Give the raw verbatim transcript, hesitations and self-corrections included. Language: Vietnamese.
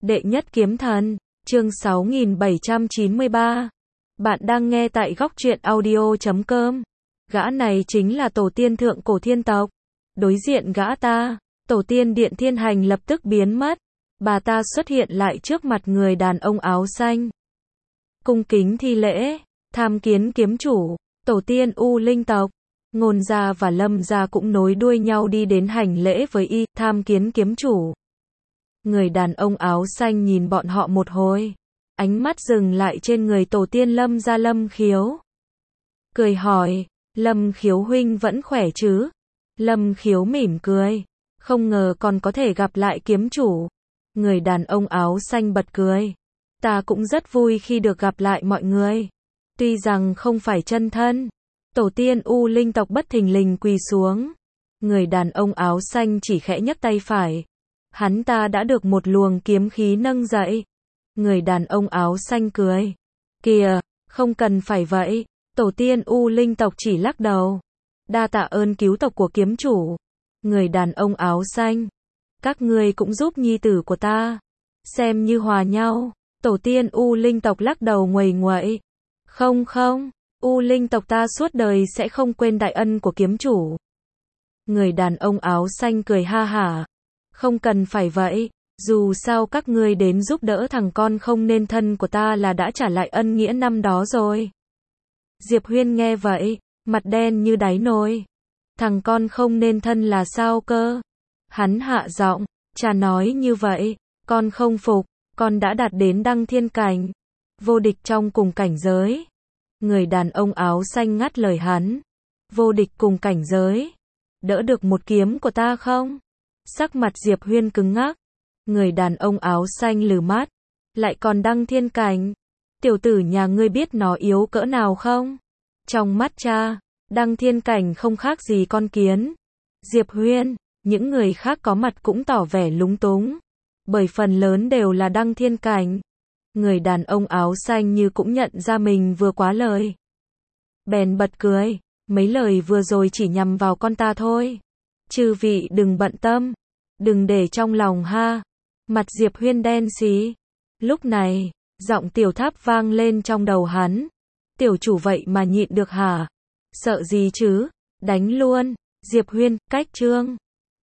Đệ nhất kiếm thần, chương sáu nghìn bảy trăm chín mươi ba. Bạn đang nghe tại góc truyện audio chấm com. Gã này chính là tổ tiên thượng cổ thiên tộc. Đối diện gã ta, tổ tiên điện thiên hành lập tức biến mất. Bà ta xuất hiện lại trước mặt người đàn ông áo xanh. Cung kính thi lễ, tham kiến kiếm chủ, tổ tiên U Linh tộc. Ngôn gia và Lâm gia cũng nối đuôi nhau đi đến hành lễ với y, tham kiến kiếm chủ. Người đàn ông áo xanh nhìn bọn họ một hồi, ánh mắt dừng lại trên người tổ tiên Lâm gia Lâm Khiếu. Cười hỏi, Lâm Khiếu huynh vẫn khỏe chứ? Lâm Khiếu mỉm cười, không ngờ còn có thể gặp lại kiếm chủ. Người đàn ông áo xanh bật cười, ta cũng rất vui khi được gặp lại mọi người. Tuy rằng không phải chân thân, tổ tiên U Linh tộc bất thình lình quỳ xuống. Người đàn ông áo xanh chỉ khẽ nhấc tay phải. Hắn ta đã được một luồng kiếm khí nâng dậy. Người đàn ông áo xanh cười. Kìa, không cần phải vậy. Tổ tiên U Linh tộc chỉ lắc đầu. Đa tạ ơn cứu tộc của kiếm chủ. Người đàn ông áo xanh. Các ngươi cũng giúp nhi tử của ta. Xem như hòa nhau. Tổ tiên U Linh tộc lắc đầu nguầy nguậy. Không không, U Linh tộc ta suốt đời sẽ không quên đại ân của kiếm chủ. Người đàn ông áo xanh cười ha hả. Không cần phải vậy, dù sao các ngươi đến giúp đỡ thằng con không nên thân của ta là đã trả lại ân nghĩa năm đó rồi. Diệp Huyên nghe vậy, mặt đen như đáy nồi. Thằng con không nên thân là sao cơ? Hắn hạ giọng, cha nói như vậy, con không phục, con đã đạt đến đăng thiên cảnh, vô địch trong cùng cảnh giới. Người đàn ông áo xanh ngắt lời hắn. Vô địch cùng cảnh giới, đỡ được một kiếm của ta không? Sắc mặt Diệp Huyên cứng ngắc. Người đàn ông áo xanh lừ mắt. Lại còn đăng thiên cảnh. Tiểu tử nhà ngươi biết nó yếu cỡ nào không? Trong mắt cha, đăng thiên cảnh không khác gì con kiến. Diệp Huyên, những người khác có mặt cũng tỏ vẻ lúng túng. Bởi phần lớn đều là đăng thiên cảnh. Người đàn ông áo xanh như cũng nhận ra mình vừa quá lời. Bèn bật cười. Mấy lời vừa rồi chỉ nhằm vào con ta thôi. Chư vị đừng bận tâm. Đừng để trong lòng ha. Mặt Diệp Huyên đen xí. Lúc này, giọng tiểu tháp vang lên trong đầu hắn. Tiểu chủ vậy mà nhịn được hả? Sợ gì chứ? Đánh luôn. Diệp Huyên, cách chương.